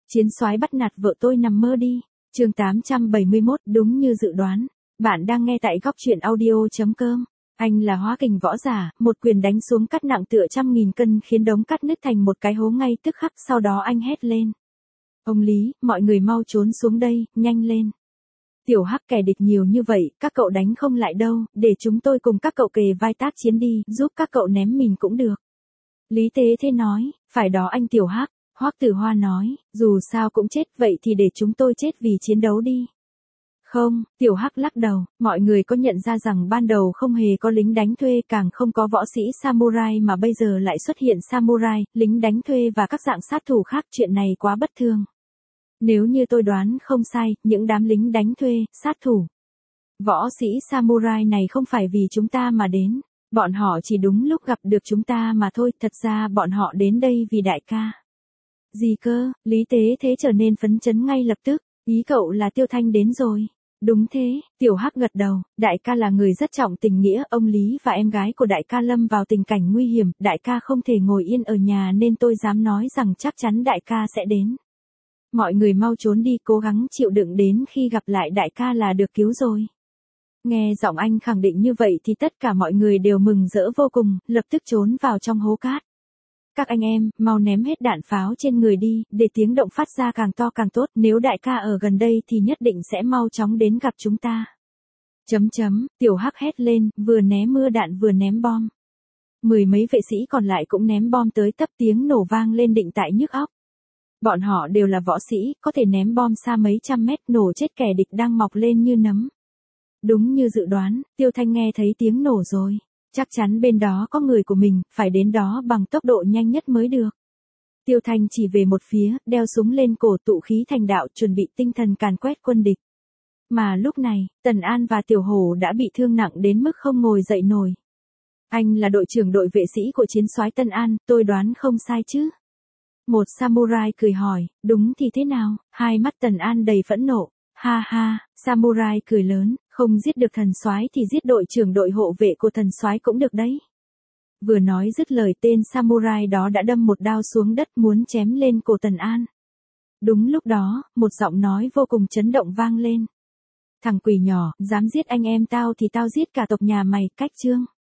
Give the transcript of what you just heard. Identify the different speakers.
Speaker 1: Chiến soái bắt nạt vợ tôi nằm mơ đi. Chương 871, đúng như dự đoán. Bạn đang nghe tại góc truyện audio.com. Anh là hóa kình võ giả, một quyền đánh xuống cắt nặng tựa 100.000 cân khiến đống cắt nứt thành một cái hố ngay tức khắc, sau đó anh hét lên. Ông Lý, mọi người mau trốn xuống đây, nhanh lên. Tiểu Hắc, kẻ địch nhiều như vậy, các cậu đánh không lại đâu, để chúng tôi cùng các cậu kề vai tác chiến đi, giúp các cậu ném mìn cũng được. Lý Tế Thế nói, phải đó anh Tiểu Hắc. Hoắc Tử Hoa nói, dù sao cũng chết, vậy thì để chúng tôi chết vì chiến đấu đi. Không, Tiểu Hắc lắc đầu, mọi người có nhận ra rằng ban đầu không hề có lính đánh thuê, càng không có võ sĩ samurai, mà bây giờ lại xuất hiện samurai, lính đánh thuê và các dạng sát thủ khác, chuyện này quá bất thường. Nếu như tôi đoán không sai, những đám lính đánh thuê, sát thủ, võ sĩ samurai này không phải vì chúng ta mà đến. Bọn họ chỉ đúng lúc gặp được chúng ta mà thôi, thật ra bọn họ đến đây vì đại ca. Gì cơ? Lý Tế Thế trở nên phấn chấn ngay lập tức, ý cậu là Tiêu Thanh đến rồi. Đúng thế, Tiểu Hắc gật đầu, đại ca là người rất trọng tình nghĩa, ông Lý và em gái của đại ca lâm vào tình cảnh nguy hiểm, đại ca không thể ngồi yên ở nhà nên tôi dám nói rằng chắc chắn đại ca sẽ đến. Mọi người mau trốn đi, cố gắng chịu đựng đến khi gặp lại đại ca là được cứu rồi. Nghe giọng anh khẳng định như vậy thì tất cả mọi người đều mừng rỡ vô cùng, lập tức trốn vào trong hố cát. Các anh em, mau ném hết đạn pháo trên người đi, để tiếng động phát ra càng to càng tốt, nếu đại ca ở gần đây thì nhất định sẽ mau chóng đến gặp chúng ta. Tiểu Hắc hét lên, vừa ném mưa đạn vừa ném bom. Mười mấy vệ sĩ còn lại cũng ném bom tới tấp, tiếng nổ vang lên định tại nhức óc. Bọn họ đều là võ sĩ, có thể ném bom xa mấy trăm mét, nổ chết kẻ địch đang mọc lên như nấm. Đúng như dự đoán, Tiêu Thanh nghe thấy tiếng nổ rồi. Chắc chắn bên đó có người của mình, phải đến đó bằng tốc độ nhanh nhất mới được. Tiêu Thanh chỉ về một phía, đeo súng lên cổ, tụ khí thành đạo, chuẩn bị tinh thần càn quét quân địch. Mà lúc này, Tần An và Tiểu Hổ đã bị thương nặng đến mức không ngồi dậy nổi. Anh là đội trưởng đội vệ sĩ của chiến soái Tân An, tôi đoán không sai chứ? Một samurai cười hỏi, đúng thì thế nào? Hai mắt Tần An đầy phẫn nộ. Ha ha, samurai cười lớn, không giết được thần soái thì giết đội trưởng đội hộ vệ của thần soái cũng được đấy. Vừa nói dứt lời, tên samurai đó đã đâm một đao xuống đất muốn chém lên cổ Tần An. Đúng lúc đó, một giọng nói vô cùng chấn động vang lên. Thằng quỷ nhỏ, dám giết anh em tao thì tao giết cả tộc nhà mày, cách chương.